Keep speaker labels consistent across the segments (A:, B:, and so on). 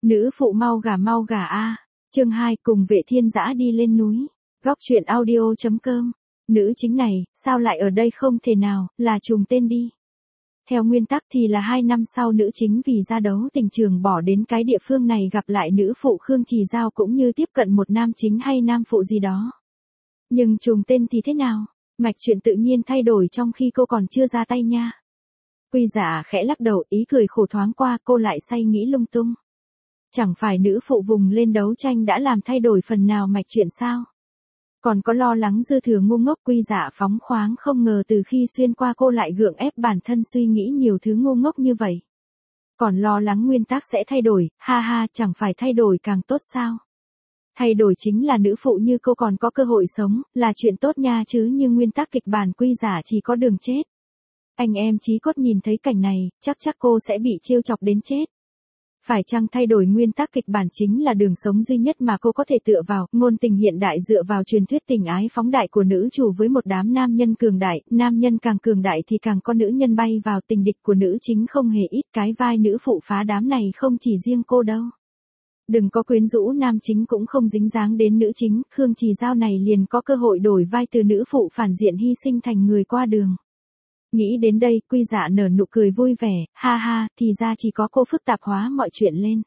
A: Nữ phụ mau gà a. Chương 2, cùng Vệ Thiên Dã đi lên núi. Góc truyện audio.com. Nữ chính này, sao lại ở đây không thể nào, là trùng tên đi. Theo nguyên tắc thì là 2 năm sau nữ chính vì ra đấu tình trường bỏ đến cái địa phương này gặp lại nữ phụ Khương Trì Giao cũng như tiếp cận một nam chính hay nam phụ gì đó. Nhưng trùng tên thì thế nào? Mạch truyện tự nhiên thay đổi trong khi cô còn chưa ra tay nha. Quy Dạ khẽ lắc đầu, ý cười khổ thoáng qua, cô lại say nghĩ lung tung. Chẳng phải nữ phụ vùng lên đấu tranh đã làm thay đổi phần nào mạch truyện sao? Còn có lo lắng dư thừa ngu ngốc. Quy Dạ phóng khoáng không ngờ từ khi xuyên qua cô lại gượng ép bản thân suy nghĩ nhiều thứ ngu ngốc như vậy. Còn lo lắng nguyên tắc sẽ thay đổi, ha ha, chẳng phải thay đổi càng tốt sao? Thay đổi chính là nữ phụ như cô còn có cơ hội sống, là chuyện tốt nha chứ, nhưng nguyên tắc kịch bản Quy Dạ chỉ có đường chết. Anh em Chí Cốt nhìn thấy cảnh này, chắc cô sẽ bị trêu chọc đến chết. Phải chăng thay đổi nguyên tắc kịch bản chính là đường sống duy nhất mà cô có thể tựa vào, ngôn tình hiện đại dựa vào truyền thuyết tình ái phóng đại của nữ chủ với một đám nam nhân cường đại, nam nhân càng cường đại thì càng có nữ nhân bay vào, tình địch của nữ chính không hề ít, cái vai nữ phụ phá đám này không chỉ riêng cô đâu. Đừng có quyến rũ nam chính cũng không dính dáng đến nữ chính, Khương Trì Giao này liền có cơ hội đổi vai từ nữ phụ phản diện hy sinh thành người qua đường. Nghĩ đến đây, Quy Dạ nở nụ cười vui vẻ, ha ha, thì ra chỉ có cô phức tạp hóa mọi chuyện lên.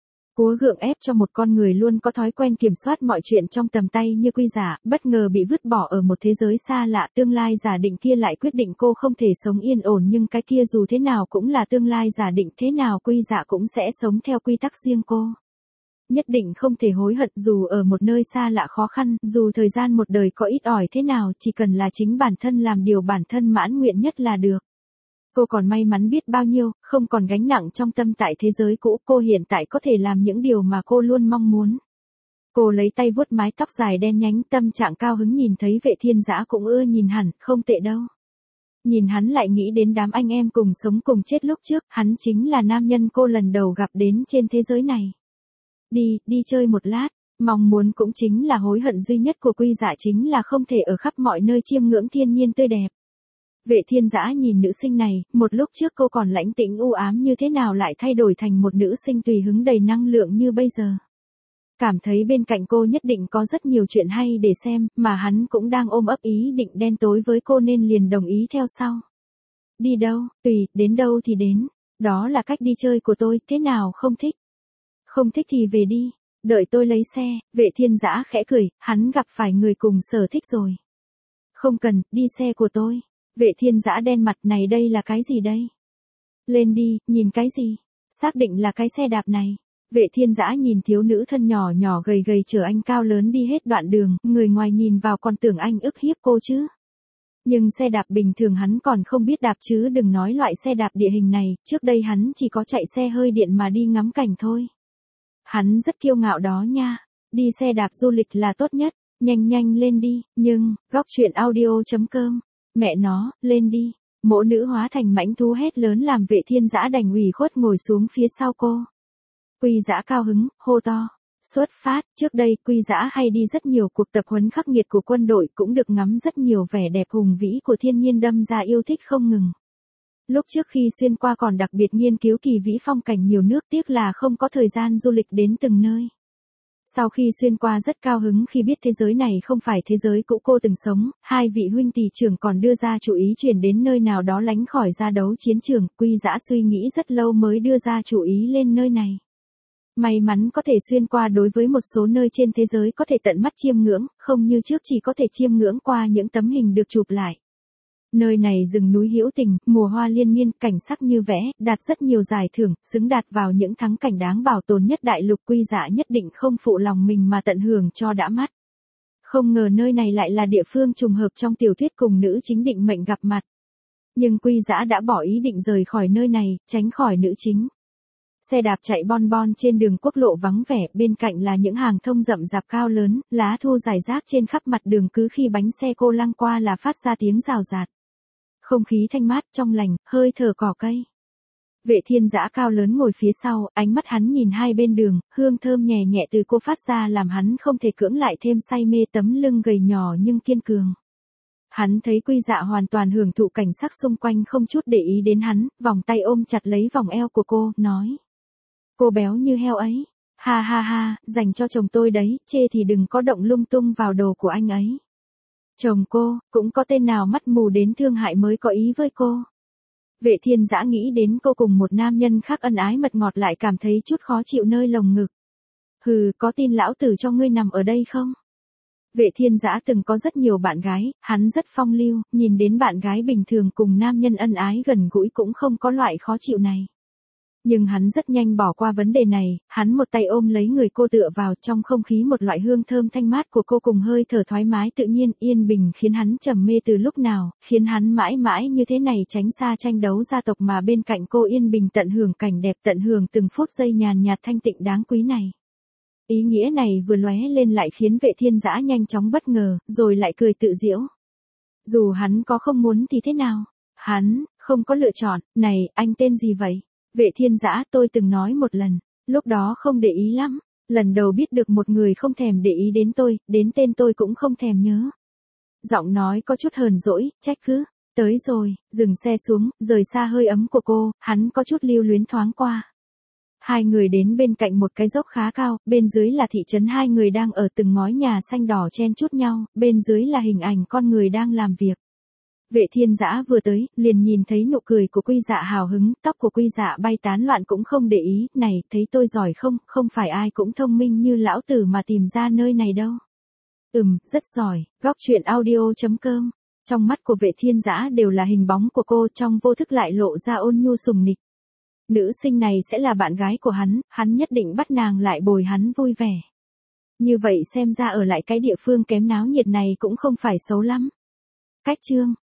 A: Cố gượng ép cho một con người luôn có thói quen kiểm soát mọi chuyện trong tầm tay như Quy Dạ, bất ngờ bị vứt bỏ ở một thế giới xa lạ, tương lai giả định kia lại quyết định cô không thể sống yên ổn, nhưng cái kia dù thế nào cũng là tương lai giả định, thế nào Quy Dạ cũng sẽ sống theo quy tắc riêng cô. Nhất định không thể hối hận, dù ở một nơi xa lạ khó khăn, dù thời gian một đời có ít ỏi thế nào, chỉ cần là chính bản thân làm điều bản thân mãn nguyện nhất là được. Cô còn may mắn biết bao nhiêu, không còn gánh nặng trong tâm tại thế giới cũ, cô hiện tại có thể làm những điều mà cô luôn mong muốn. Cô lấy tay vuốt mái tóc dài đen nhánh, tâm trạng cao hứng, nhìn thấy Vệ Thiên Dã cũng ưa nhìn hẳn, không tệ đâu. Nhìn hắn lại nghĩ đến đám anh em cùng sống cùng chết lúc trước, hắn chính là nam nhân cô lần đầu gặp đến trên thế giới này. Đi chơi một lát, mong muốn cũng chính là hối hận duy nhất của Quy Dạ chính là không thể ở khắp mọi nơi chiêm ngưỡng thiên nhiên tươi đẹp. Vệ Thiên Dã nhìn nữ sinh này, một lúc trước cô còn lãnh tĩnh u ám như thế nào lại thay đổi thành một nữ sinh tùy hứng đầy năng lượng như bây giờ. Cảm thấy bên cạnh cô nhất định có rất nhiều chuyện hay để xem, mà hắn cũng đang ôm ấp ý định đen tối với cô nên liền đồng ý theo sau. Đi đâu, tùy, đến đâu thì đến, đó là cách đi chơi của tôi, thế nào không thích? Không thích thì về đi, đợi tôi lấy xe. Vệ Thiên Dã khẽ cười, hắn gặp phải người cùng sở thích rồi. Không cần, đi xe của tôi. Vệ Thiên Dã đen mặt, này đây là cái gì đây? Lên đi, nhìn cái gì? Xác định là cái xe đạp này. Vệ Thiên Dã nhìn thiếu nữ thân nhỏ nhỏ gầy gầy chở anh cao lớn đi hết đoạn đường, người ngoài nhìn vào còn tưởng anh ức hiếp cô chứ. Nhưng xe đạp bình thường hắn còn không biết đạp chứ đừng nói loại xe đạp địa hình này, trước đây hắn chỉ có chạy xe hơi điện mà đi ngắm cảnh thôi. Hắn rất kiêu ngạo đó nha, đi xe đạp du lịch là tốt nhất, nhanh lên đi, nhưng, góc truyện audio.com, mẹ nó, lên đi, mỗ nữ hóa thành mãnh thú hét lớn làm Vệ Thiên Dã đành ủy khuất ngồi xuống phía sau cô. Quy Dã cao hứng, hô to, xuất phát. Trước đây Quy Dã hay đi rất nhiều cuộc tập huấn khắc nghiệt của quân đội, cũng được ngắm rất nhiều vẻ đẹp hùng vĩ của thiên nhiên, đâm ra yêu thích không ngừng. Lúc trước khi xuyên qua còn đặc biệt nghiên cứu kỳ vĩ phong cảnh nhiều nước, tiếc là không có thời gian du lịch đến từng nơi. Sau khi xuyên qua rất cao hứng khi biết thế giới này không phải thế giới cũ cô từng sống, hai vị huynh tỷ trưởng còn đưa ra chủ ý chuyển đến nơi nào đó lánh khỏi ra đấu chiến trường. Quy Dã suy nghĩ rất lâu mới đưa ra chủ ý lên nơi này. May mắn có thể xuyên qua, đối với một số nơi trên thế giới có thể tận mắt chiêm ngưỡng, không như trước chỉ có thể chiêm ngưỡng qua những tấm hình được chụp lại. Nơi này rừng núi hữu tình, mùa hoa liên miên, cảnh sắc như vẽ, đạt rất nhiều giải thưởng, xứng đạt vào những thắng cảnh đáng bảo tồn nhất đại lục. Quy Dạ nhất định không phụ lòng mình mà tận hưởng cho đã mắt. Không ngờ nơi này lại là địa phương trùng hợp trong tiểu thuyết cùng nữ chính định mệnh gặp mặt. Nhưng Quy Dã đã bỏ ý định rời khỏi nơi này, tránh khỏi nữ chính. Xe đạp chạy bon bon trên đường quốc lộ vắng vẻ, bên cạnh là những hàng thông rậm rạp cao lớn, lá thu rải rác trên khắp mặt đường, cứ khi bánh xe cô lăng qua là phát ra tiếng rào rạt. Không khí thanh mát trong lành, hơi thở cỏ cây. Vệ Thiên Dã cao lớn ngồi phía sau, ánh mắt hắn nhìn hai bên đường, hương thơm nhẹ nhẹ từ cô phát ra làm hắn không thể cưỡng lại thêm say mê, tấm lưng gầy nhỏ nhưng kiên cường. Hắn thấy Quy Dạ hoàn toàn hưởng thụ cảnh sắc xung quanh, không chút để ý đến hắn, vòng tay ôm chặt lấy vòng eo của cô, nói. Cô béo như heo ấy, Ha ha ha, dành cho chồng tôi đấy, chê thì đừng có động lung tung vào đồ của anh ấy. Chồng cô, cũng có tên nào mắt mù đến thương hại mới có ý với cô. Vệ Thiên Dã nghĩ đến cô cùng một nam nhân khác ân ái mật ngọt lại cảm thấy chút khó chịu nơi lồng ngực. Hừ, có tin lão tử cho ngươi nằm ở đây không? Vệ Thiên Dã từng có rất nhiều bạn gái, hắn rất phong lưu, nhìn đến bạn gái bình thường cùng nam nhân ân ái gần gũi cũng không có loại khó chịu này. Nhưng hắn rất nhanh bỏ qua vấn đề này, hắn một tay ôm lấy người cô tựa vào, trong không khí một loại hương thơm thanh mát của cô cùng hơi thở thoải mái tự nhiên yên bình khiến hắn trầm mê từ lúc nào, khiến hắn mãi mãi như thế này tránh xa tranh đấu gia tộc mà bên cạnh cô yên bình tận hưởng cảnh đẹp, tận hưởng từng phút giây nhàn nhạt thanh tịnh đáng quý này. Ý nghĩa này vừa lóe lên lại khiến Vệ Thiên Dã nhanh chóng bất ngờ, rồi lại cười tự giễu. Dù hắn có không muốn thì thế nào? Hắn không có lựa chọn. Này, anh tên gì vậy? Vệ Thiên Dã, tôi từng nói một lần, lúc đó không để ý lắm, lần đầu biết được một người không thèm để ý đến tôi, đến tên tôi cũng không thèm nhớ. Giọng nói có chút hờn dỗi, trách cứ. Tới rồi, dừng xe xuống, rời xa hơi ấm của cô, hắn có chút lưu luyến thoáng qua. Hai người đến bên cạnh một cái dốc khá cao, bên dưới là thị trấn, hai người đang ở từng ngói nhà xanh đỏ chen chúc nhau, bên dưới là hình ảnh con người đang làm việc. Vệ Thiên Dã vừa tới, liền nhìn thấy nụ cười của Quy Dạ hào hứng, tóc của Quy Dạ bay tán loạn cũng không để ý, này, thấy tôi giỏi không, không phải ai cũng thông minh như lão tử mà tìm ra nơi này đâu. Rất giỏi, góc truyện audio.com. Trong mắt của Vệ Thiên Dã đều là hình bóng của cô, trong vô thức lại lộ ra ôn nhu sùng nịch. Nữ sinh này sẽ là bạn gái của hắn nhất định bắt nàng lại bồi hắn vui vẻ. Như vậy xem ra ở lại cái địa phương kém náo nhiệt này cũng không phải xấu lắm. Cách chương